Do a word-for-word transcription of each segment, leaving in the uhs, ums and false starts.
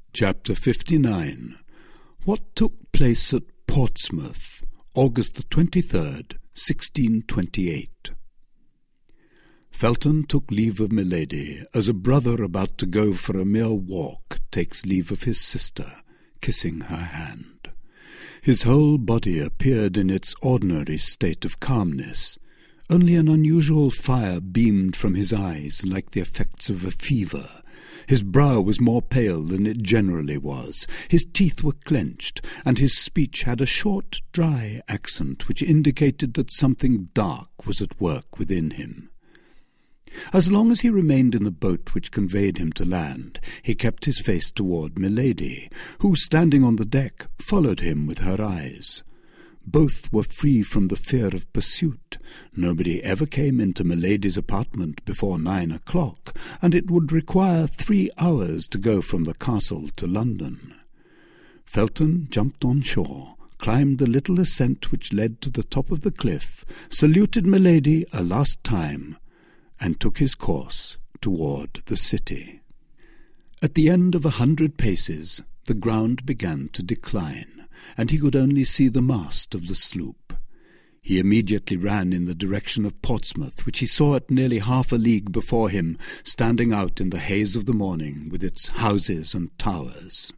Chapter fifty-nine. What took place at Portsmouth, August the twenty-third, sixteen twenty-eight. Felton took leave of Milady, as a brother about to go for a mere walk takes leave of his sister, kissing her hand. His whole body appeared in its ordinary state of calmness. Only an unusual fire beamed from his eyes like the effects of a fever. His brow was more pale than it generally was. His teeth were clenched, and his speech had a short, dry accent which indicated that something dark was at work within him. As long as he remained in the boat which conveyed him to land, he kept his face toward Milady, who, standing on the deck, followed him with her eyes. Both were free from the fear of pursuit. Nobody ever came into Milady's apartment before nine o'clock, and it would require three hours to go from the castle to London. Felton jumped on shore, climbed the little ascent which led to the top of the cliff, saluted Milady a last time, and took his course toward the city. At the end of a hundred paces, the ground began to decline, and he could only see the mast of the sloop. He immediately ran in the direction of Portsmouth, which he saw at nearly half a league before him, standing out in the haze of the morning with its houses and towers.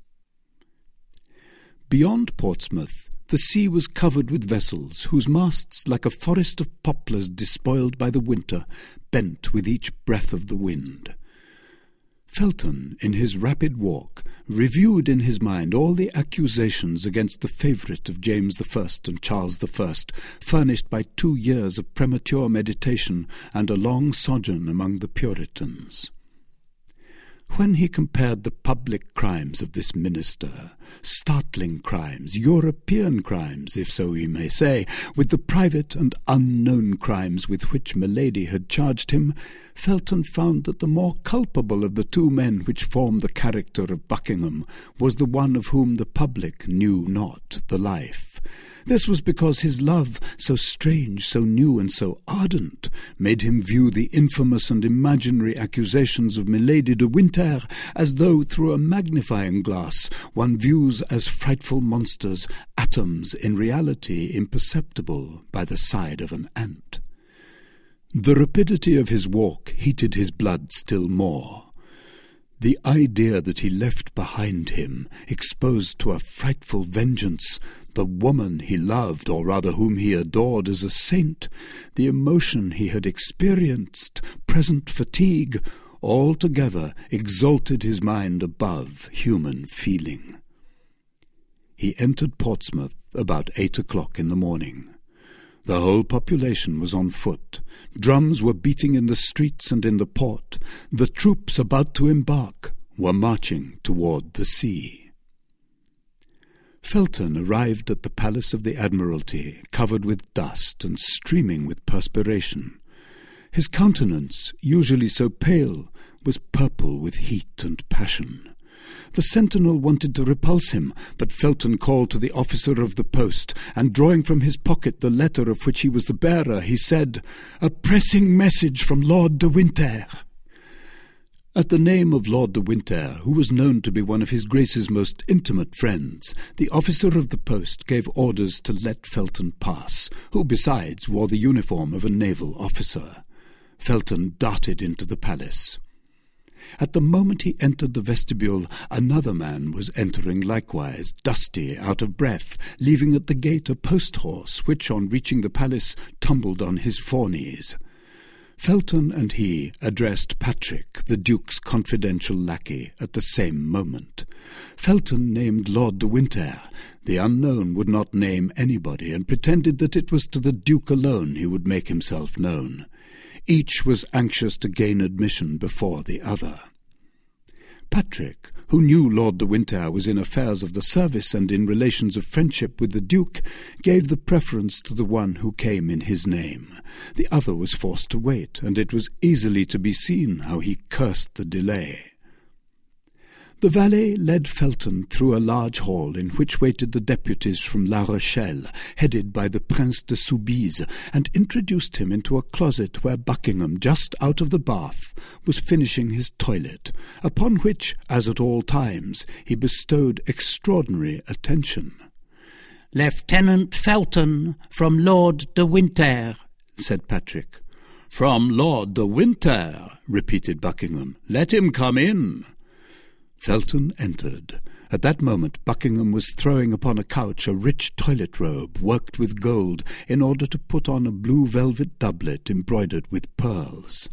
Beyond Portsmouth, the sea was covered with vessels, whose masts, like a forest of poplars despoiled by the winter, bent with each breath of the wind. Felton, in his rapid walk, reviewed in his mind all the accusations against the favourite of James the First and Charles the First, furnished by two years of premature meditation and a long sojourn among the Puritans. When he compared the public crimes of this minister, startling crimes, European crimes, if so we may say, with the private and unknown crimes with which Milady had charged him, Felton found that the more culpable of the two men which formed the character of Buckingham was the one of whom the public knew not the life. This was because his love, so strange, so new, and so ardent, made him view the infamous and imaginary accusations of Milady de Winter as though through a magnifying glass one views as frightful monsters atoms in reality imperceptible by the side of an ant. The rapidity of his walk heated his blood still more. The idea that he left behind him, exposed to a frightful vengeance, the woman he loved, or rather whom he adored as a saint, the emotion he had experienced, present fatigue, altogether exalted his mind above human feeling. He entered Portsmouth about eight o'clock in the morning. The whole population was on foot. Drums were beating in the streets and in the port. The troops about to embark were marching toward the sea. Felton arrived at the Palace of the Admiralty, covered with dust and streaming with perspiration. His countenance, usually so pale, was purple with heat and passion. The sentinel wanted to repulse him, but Felton called to the officer of the post, and drawing from his pocket the letter of which he was the bearer, he said, "A pressing message from Lord de Winter." At the name of Lord de Winter, who was known to be one of his Grace's most intimate friends, the officer of the post gave orders to let Felton pass, who besides wore the uniform of a naval officer. Felton darted into the palace. At the moment he entered the vestibule, another man was entering likewise, dusty, out of breath, leaving at the gate a post-horse, which, on reaching the palace, tumbled on his foreknees. Felton and he addressed Patrick, the Duke's confidential lackey, at the same moment. Felton named Lord de Winter. The unknown would not name anybody, and pretended that it was to the Duke alone he would make himself known. Each was anxious to gain admission before the other. Patrick, who knew Lord de Winter was in affairs of the service and in relations of friendship with the Duke, gave the preference to the one who came in his name. The other was forced to wait, and it was easily to be seen how he cursed the delay. The valet led Felton through a large hall in which waited the deputies from La Rochelle, headed by the Prince de Soubise, and introduced him into a closet where Buckingham, just out of the bath, was finishing his toilet, upon which, as at all times, he bestowed extraordinary attention. "Lieutenant Felton, from Lord de Winter," said Patrick. "From Lord de Winter," repeated Buckingham. "Let him come in." Felton entered. At that moment Buckingham was throwing upon a couch a rich toilet robe worked with gold in order to put on a blue velvet doublet embroidered with pearls.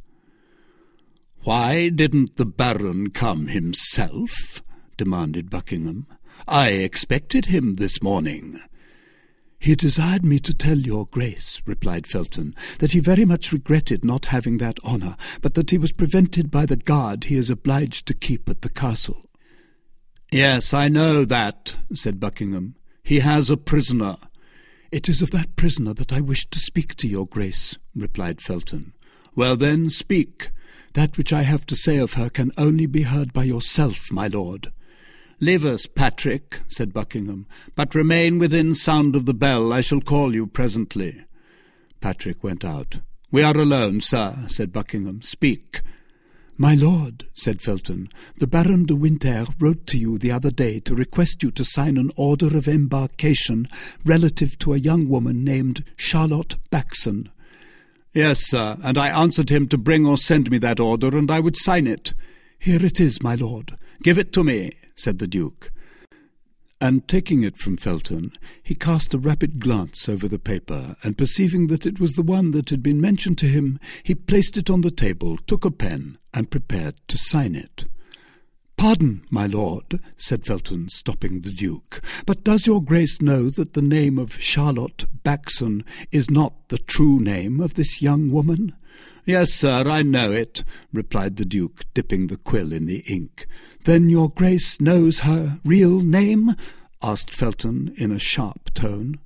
"Why didn't the Baron come himself?" demanded Buckingham. "I expected him this morning." "He desired me to tell your Grace," replied Felton, "that he very much regretted not having that honour, but that he was prevented by the guard he is obliged to keep at the castle." "Yes, I know that," said Buckingham. "He has a prisoner." "It is of that prisoner that I wish to speak to your Grace," replied Felton. "Well then, speak. That which I have to say of her can only be heard by yourself, my lord." "Leave us, Patrick," said Buckingham, "but remain within sound of the bell. I shall call you presently." Patrick went out. "We are alone, sir," said Buckingham. "Speak." "My lord," said Felton, "the Baron de Winter wrote to you the other day to request you to sign an order of embarkation relative to a young woman named Charlotte Backson." "Yes, sir, and I answered him to bring or send me that order, and I would sign it." "Here it is, my lord." "Give it to me," said the Duke. And taking it from Felton, he cast a rapid glance over the paper, and perceiving that it was the one that had been mentioned to him, he placed it on the table, took a pen, and prepared to sign it. "Pardon, my lord," said Felton, stopping the Duke, "but does your Grace know that the name of Charlotte Backson is not the true name of this young woman?" "Yes, sir, I know it," replied the Duke, dipping the quill in the ink. "Then your Grace knows her real name?" asked Felton in a sharp tone.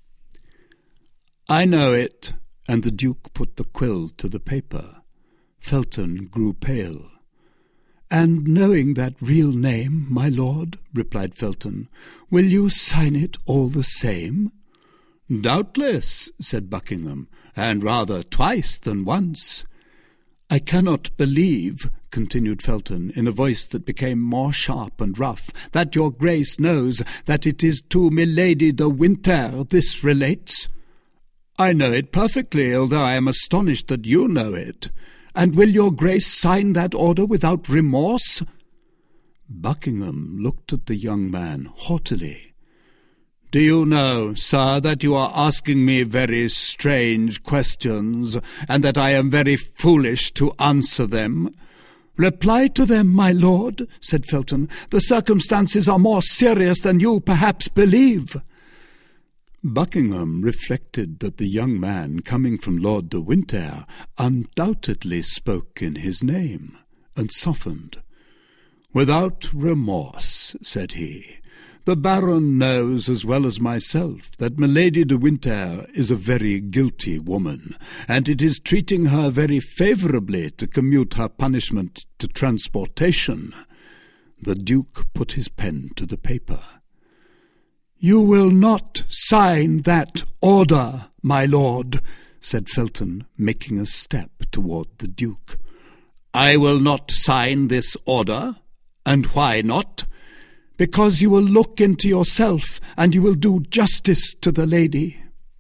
"I know it," and the Duke put the quill to the paper. Felton grew pale. "And knowing that real name, my lord," replied Felton, "will you sign it all the same?" "Doubtless," said Buckingham, "and rather twice than once." "I cannot believe," continued Felton, in a voice that became more sharp and rough, "that your Grace knows that it is to Milady de Winter this relates." "I know it perfectly, although I am astonished that you know it." "And will your Grace sign that order without remorse?" Buckingham looked at the young man haughtily. "Do you know, sir, that you are asking me very strange questions, and that I am very foolish to answer them?" "Reply to them, my lord," said Felton. "The circumstances are more serious than you perhaps believe." Buckingham reflected that the young man coming from Lord de Winter undoubtedly spoke in his name, and softened. "Without remorse," said he, "the Baron knows as well as myself that Milady de Winter is a very guilty woman, and it is treating her very favourably to commute her punishment to transportation." The Duke put his pen to the paper. "You will not sign that order, my lord," said Felton, making a step toward the Duke. "I will not sign this order? And why not?" "Because you will look into yourself, and you will do justice to the lady."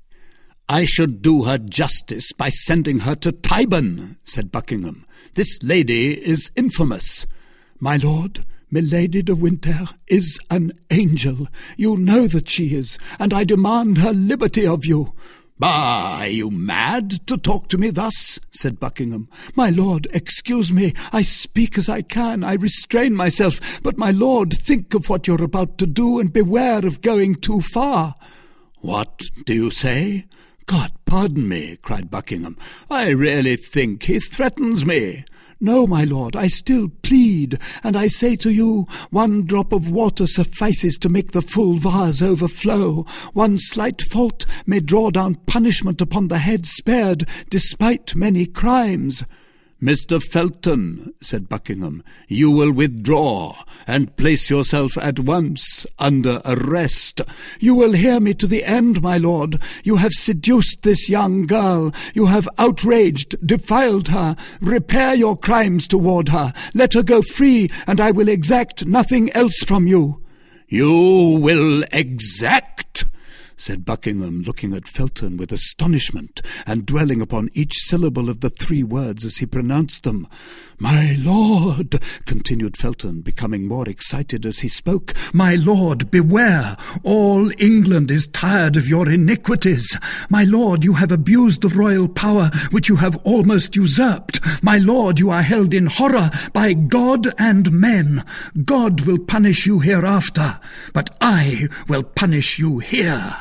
"I should do her justice by sending her to Tyburn," said Buckingham. "This lady is infamous." "My lord, Milady de Winter is an angel. You know that she is, and I demand her liberty of you." "Bah, are you mad to talk to me thus?" said Buckingham. "My lord, excuse me. I speak as I can. I restrain myself. But, my lord, think of what you're about to do, and beware of going too far." "What do you say?" "God pardon me," cried Buckingham. "I really think he threatens me." "No, my lord, I still plead, and I say to you, one drop of water suffices to make the full vase overflow. One slight fault may draw down punishment upon the head spared, despite many crimes." "Mister Felton," said Buckingham, "you will withdraw, and place yourself at once under arrest." "You will hear me to the end, my lord. You have seduced this young girl. You have outraged, defiled her. Repair your crimes toward her. Let her go free, and I will exact nothing else from you." "You will exact?" said Buckingham, looking at Felton with astonishment, and dwelling upon each syllable of the three words as he pronounced them. "My lord," continued Felton, becoming more excited as he spoke, "my lord, beware! All England is tired of your iniquities. My lord, you have abused the royal power which you have almost usurped. My lord, you are held in horror by God and men. God will punish you hereafter, but I will punish you here."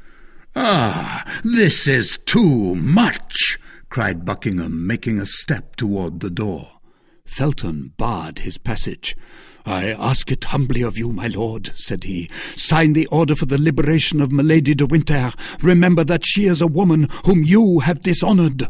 "Ah, this is too much!" cried Buckingham, making a step toward the door. Felton barred his passage. "I ask it humbly of you, my lord," said he. "Sign the order for the liberation of Milady de Winter. Remember that she is a woman whom you have dishonoured."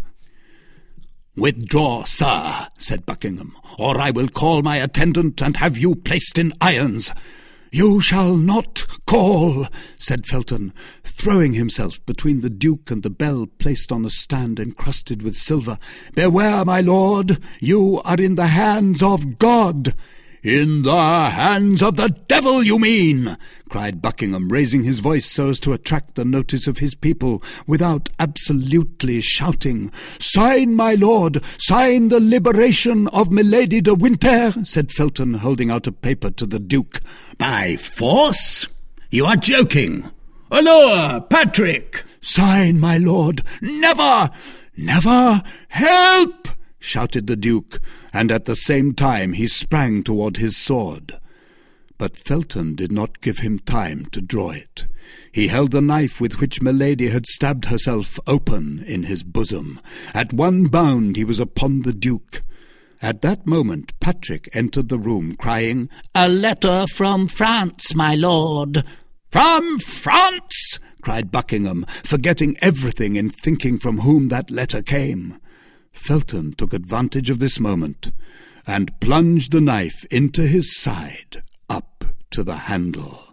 "Withdraw, sir," said Buckingham, "or I will call my attendant and have you placed in irons." "You shall not call," said Felton, throwing himself between the Duke and the bell placed on a stand encrusted with silver. "Beware, my lord, you are in the hands of God." "In the hands of the devil, you mean!" cried Buckingham, raising his voice so as to attract the notice of his people, without absolutely shouting. "Sign, my lord, sign the liberation of Milady de Winter," said Felton, holding out a paper to the Duke. "By force? You are joking. Allure, Patrick!" "Sign, my lord." "Never! Never! Help!" shouted the Duke, and at the same time he sprang toward his sword. But Felton did not give him time to draw it. He held the knife with which Milady had stabbed herself open in his bosom. At one bound he was upon the Duke. At that moment Patrick entered the room, crying, "A letter from France, my lord." "From France!" cried Buckingham, forgetting everything in thinking from whom that letter came. Felton took advantage of this moment, and plunged the knife into his side, up to the handle.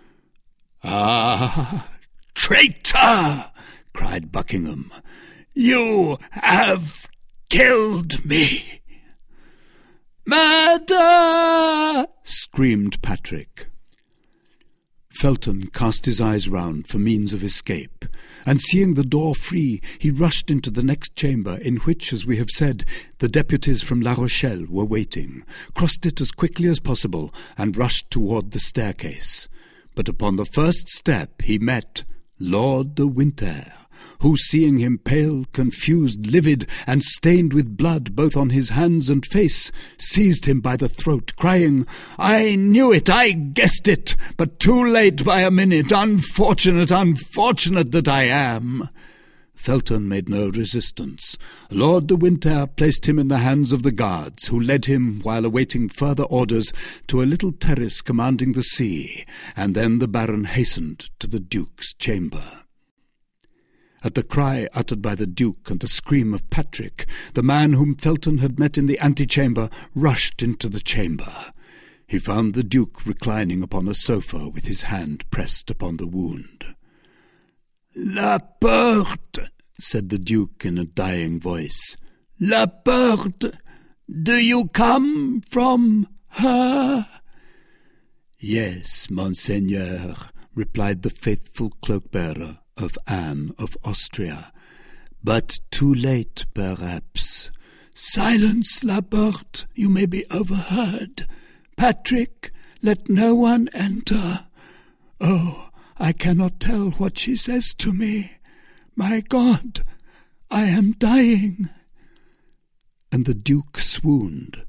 "Ah, traitor!" cried Buckingham. "You have killed me!" "Murder!" screamed Patrick. Felton cast his eyes round for means of escape, and seeing the door free, he rushed into the next chamber, in which, as we have said, the deputies from La Rochelle were waiting, crossed it as quickly as possible, and rushed toward the staircase. But upon the first step he met Lord de Winter, who, seeing him pale, confused, livid, and stained with blood both on his hands and face, seized him by the throat, crying, "I knew it, I guessed it, but too late by a minute. Unfortunate, unfortunate that I am!" Felton made no resistance. Lord de Winter placed him in the hands of the guards, who led him, while awaiting further orders, to a little terrace commanding the sea, and then the Baron hastened to the Duke's chamber. At the cry uttered by the Duke and the scream of Patrick, the man whom Felton had met in the antechamber rushed into the chamber. He found the Duke reclining upon a sofa with his hand pressed upon the wound. "La Porte," said the Duke in a dying voice. "La Porte, do you come from her?" "Yes, monseigneur," replied the faithful cloak-bearer of Anne of Austria, "but too late, perhaps." "Silence, La Porte, you may be overheard. Patrick, let no one enter. Oh, I cannot tell what she says to me. My God, I am dying." And the Duke swooned.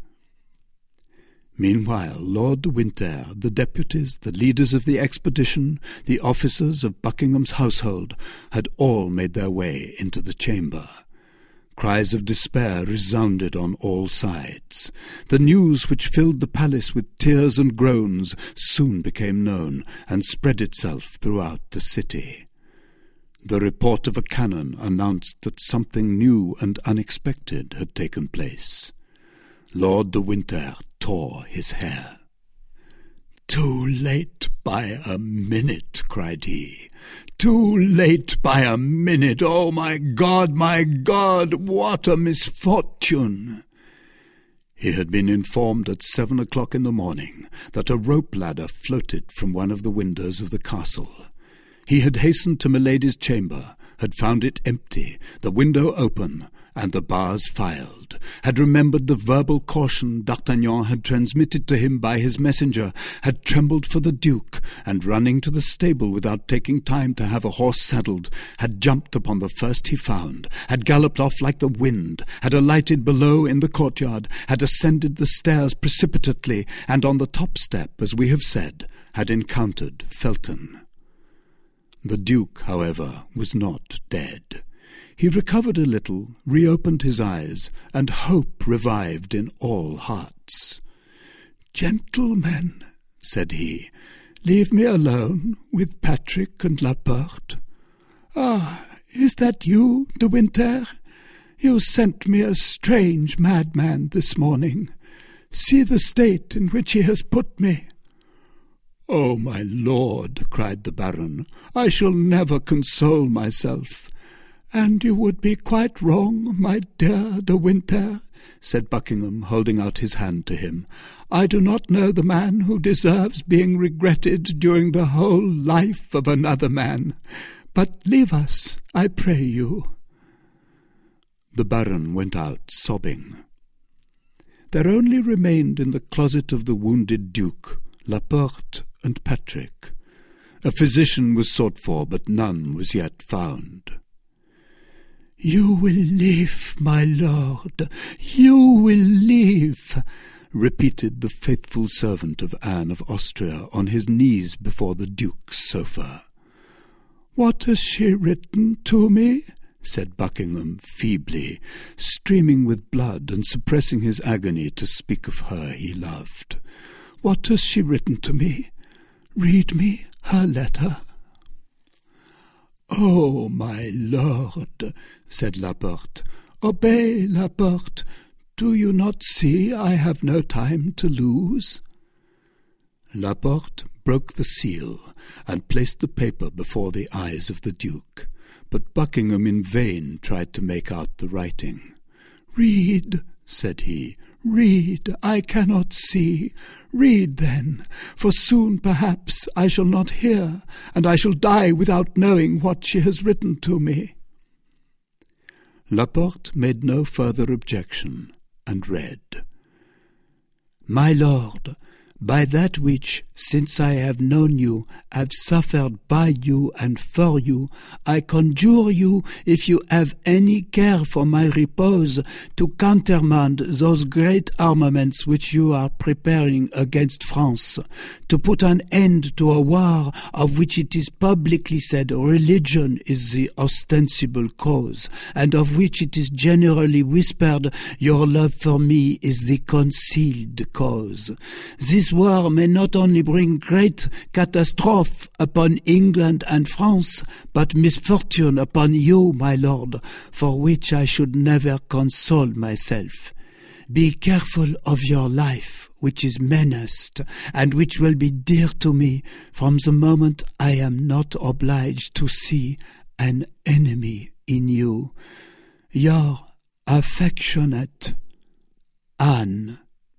Meanwhile, Lord de Winter, the deputies, the leaders of the expedition, the officers of Buckingham's household, had all made their way into the chamber. Cries of despair resounded on all sides. The news which filled the palace with tears and groans soon became known, and spread itself throughout the city. The report of a cannon announced that something new and unexpected had taken place. Lord de Winter tore his hair. "Too late by a minute," cried he. "Too late by a minute! Oh, my God, my God, what a misfortune!" He had been informed at seven o'clock in the morning that a rope ladder floated from one of the windows of the castle. He had hastened to Milady's chamber, had found it empty, the window open, and the bars filed, had remembered the verbal caution D'Artagnan had transmitted to him by his messenger, had trembled for the Duke, and running to the stable without taking time to have a horse saddled, had jumped upon the first he found, had galloped off like the wind, had alighted below in the courtyard, had ascended the stairs precipitately, and on the top step, as we have said, had encountered Felton. The Duke, however, was not dead. He recovered a little, reopened his eyes, and hope revived in all hearts. "Gentlemen," said he, "leave me alone with Patrick and Laporte." "Ah, is that you, De Winter? You sent me a strange madman this morning. See the state in which he has put me." "Oh, my lord," cried the Baron, "I shall never console myself." "And you would be quite wrong, my dear De Winter," said Buckingham, holding out his hand to him. "I do not know the man who deserves being regretted during the whole life of another man. But leave us, I pray you." The Baron went out sobbing. There only remained in the closet of the wounded Duke Laporte and Patrick. A physician was sought for, but none was yet found. "You will live, my lord, you will live," repeated the faithful servant of Anne of Austria on his knees before the Duke's sofa. "What has she written to me?" said Buckingham feebly, streaming with blood and suppressing his agony to speak of her he loved. "What has she written to me? Read me her letter." "Oh, my lord," said Laporte, "obey, Laporte. Do you not see I have no time to lose?" Laporte broke the seal and placed the paper before the eyes of the Duke, but Buckingham in vain tried to make out the writing. "Read," said he, "read, I cannot see. Read, then, for soon, perhaps, I shall not hear, and I shall die without knowing what she has written to me." Laporte made no further objection, and read, "My lord, by that which, since I have known you, have suffered by you and for you, I conjure you, if you have any care for my repose, to countermand those great armaments which you are preparing against France, to put an end to a war of which it is publicly said religion is the ostensible cause, and of which it is generally whispered your love for me is the concealed cause. This war may not only bring great catastrophe upon England and France, but misfortune upon you, my lord, for which I should never console myself. Be careful of your life, which is menaced, and which will be dear to me from the moment I am not obliged to see an enemy in you. Your affectionate Anne."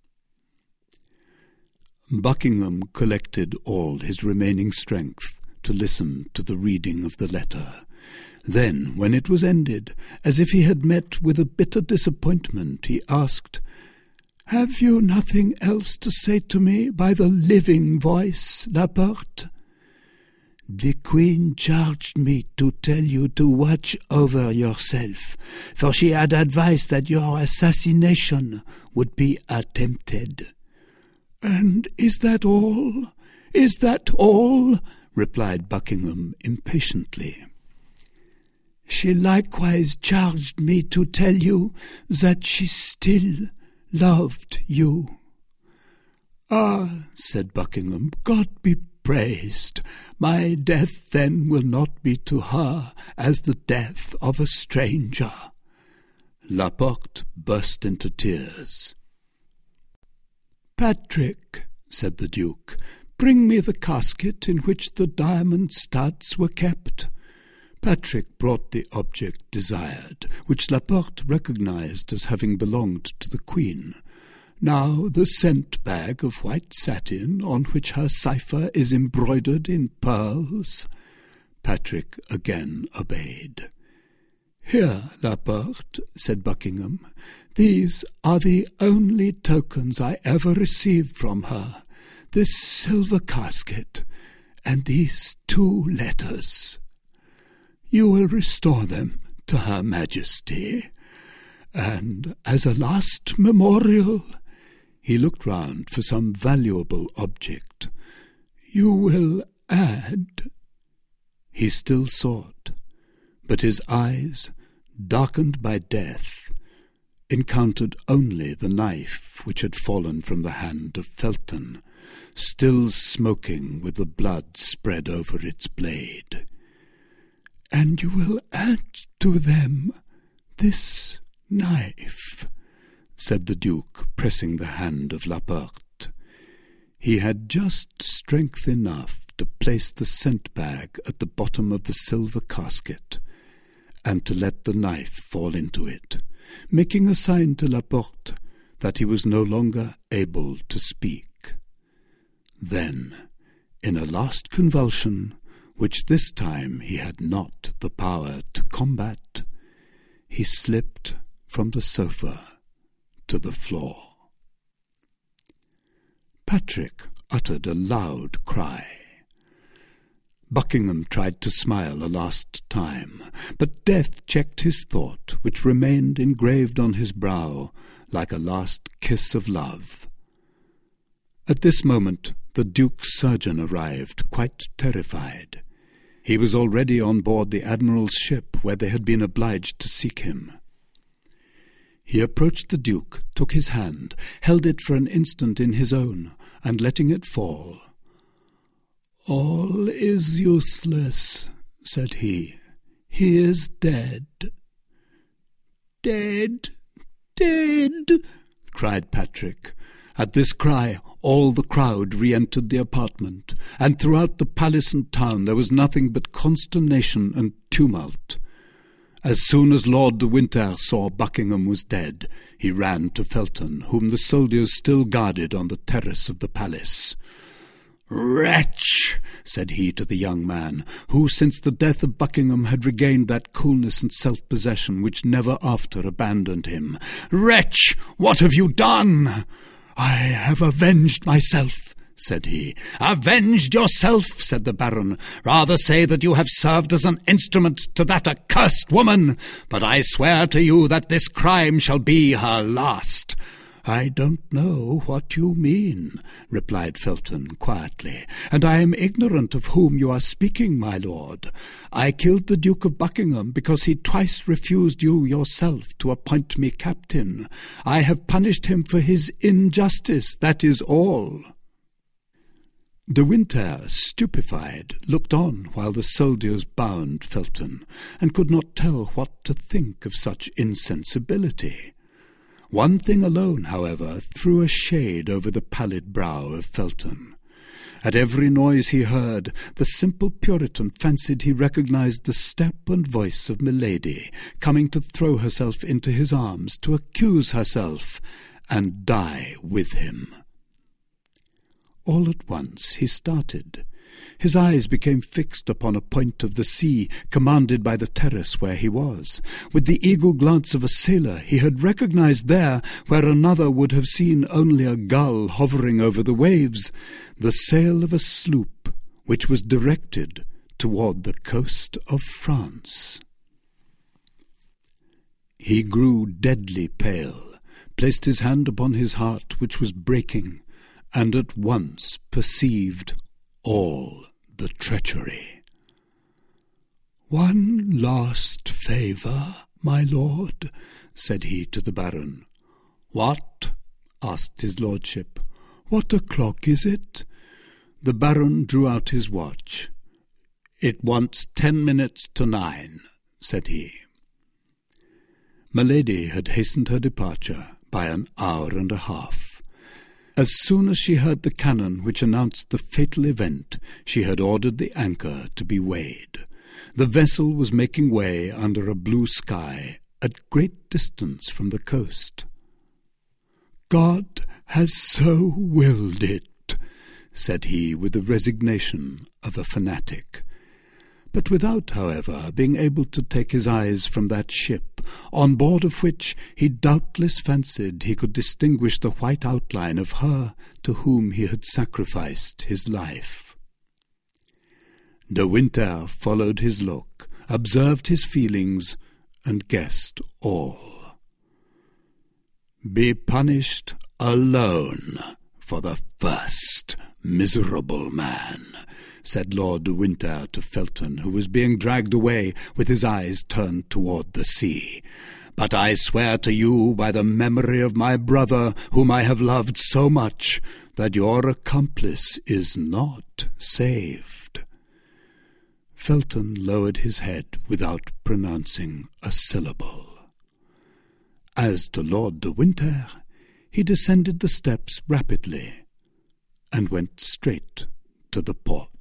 Buckingham collected all his remaining strength to listen to the reading of the letter. Then, when it was ended, as if he had met with a bitter disappointment, he asked, "Have you nothing else to say to me by the living voice, Laporte?" "The Queen charged me to tell you to watch over yourself, for she had advised that your assassination would be attempted." "And is that all? Is that all?" replied Buckingham impatiently. "She likewise charged me to tell you that she still loved you." "Ah," said Buckingham, "God be praised. My death then will not be to her as the death of a stranger." Laporte burst into tears. "Patrick," said the Duke, "bring me the casket in which the diamond studs were kept." Patrick brought the object desired, which Laporte recognized as having belonged to the Queen. Now the scent bag of white satin, on which her cipher is embroidered in pearls. Patrick again obeyed. "Here, Laporte," said Buckingham, "these are the only tokens I ever received from her, this silver casket, and these two letters. You will restore them to Her Majesty, and as a last memorial," he looked round for some valuable object, "you will add—" He still sought, but his eyes, darkened by death, encountered only the knife which had fallen from the hand of Felton, still smoking with the blood spread over its blade. "And you will add to them this knife," said the Duke, pressing the hand of Laporte. He had just strength enough to place the scent-bag at the bottom of the silver casket, and to let the knife fall into it, making a sign to Laporte that he was no longer able to speak. Then, in a last convulsion, which this time he had not the power to combat, he slipped from the sofa to the floor. Patrick uttered a loud cry. Buckingham tried to smile a last time, but death checked his thought, which remained engraved on his brow like a last kiss of love. At this moment the Duke's surgeon arrived, quite terrified. He was already on board the Admiral's ship, where they had been obliged to seek him. He approached the Duke, took his hand, held it for an instant in his own, and letting it fall, "All is useless," said he. "He is dead." "Dead, dead!" cried Patrick. At this cry all the crowd re-entered the apartment, and throughout the palace and town there was nothing but consternation and tumult. As soon as Lord de Winter saw Buckingham was dead, he ran to Felton, whom the soldiers still guarded on the terrace of the palace. "Wretch!" said he to the young man, who since the death of Buckingham had regained that coolness and self-possession which never after abandoned him. "Wretch, what have you done?" "I have avenged myself," said he. "Avenged yourself?" said the Baron. "Rather say that you have served as an instrument to that accursed woman. But I swear to you that this crime shall be her last." "I don't know what you mean," replied Felton quietly, "and I am ignorant of whom you are speaking, my lord. I killed the Duke of Buckingham because he twice refused you yourself to appoint me captain. I have punished him for his injustice, that is all." De Winter, stupefied, looked on while the soldiers bound Felton, and could not tell what to think of such insensibility. One thing alone, however, threw a shade over the pallid brow of Felton. At every noise he heard, the simple Puritan fancied he recognized the step and voice of Milady, coming to throw herself into his arms, to accuse herself, and die with him. All at once he started. His eyes became fixed upon a point of the sea commanded by the terrace where he was. With the eagle glance of a sailor he had recognized there, where another would have seen only a gull hovering over the waves, the sail of a sloop which was directed toward the coast of France. He grew deadly pale, placed his hand upon his heart, which was breaking, and at once perceived all the treachery. "One last favour, my lord," said he to the Baron. "What?" asked his lordship. "What o'clock is it?" The Baron drew out his watch. "It wants ten minutes to nine," said he. Milady had hastened her departure by an hour and a half. As soon as she heard the cannon which announced the fatal event, she had ordered the anchor to be weighed. The vessel was making way under a blue sky at great distance from the coast. "God has so willed it," said he with the resignation of a fanatic, but without, however, being able to take his eyes from that ship, on board of which he doubtless fancied he could distinguish the white outline of her to whom he had sacrificed his life. De Winter followed his look, observed his feelings, and guessed all. "Be punished alone for the first, miserable man," said Lord de Winter to Felton, who was being dragged away with his eyes turned toward the sea. "But I swear to you by the memory of my brother, whom I have loved so much, that your accomplice is not saved." Felton lowered his head without pronouncing a syllable. As to Lord de Winter, he descended the steps rapidly and went straight to the port.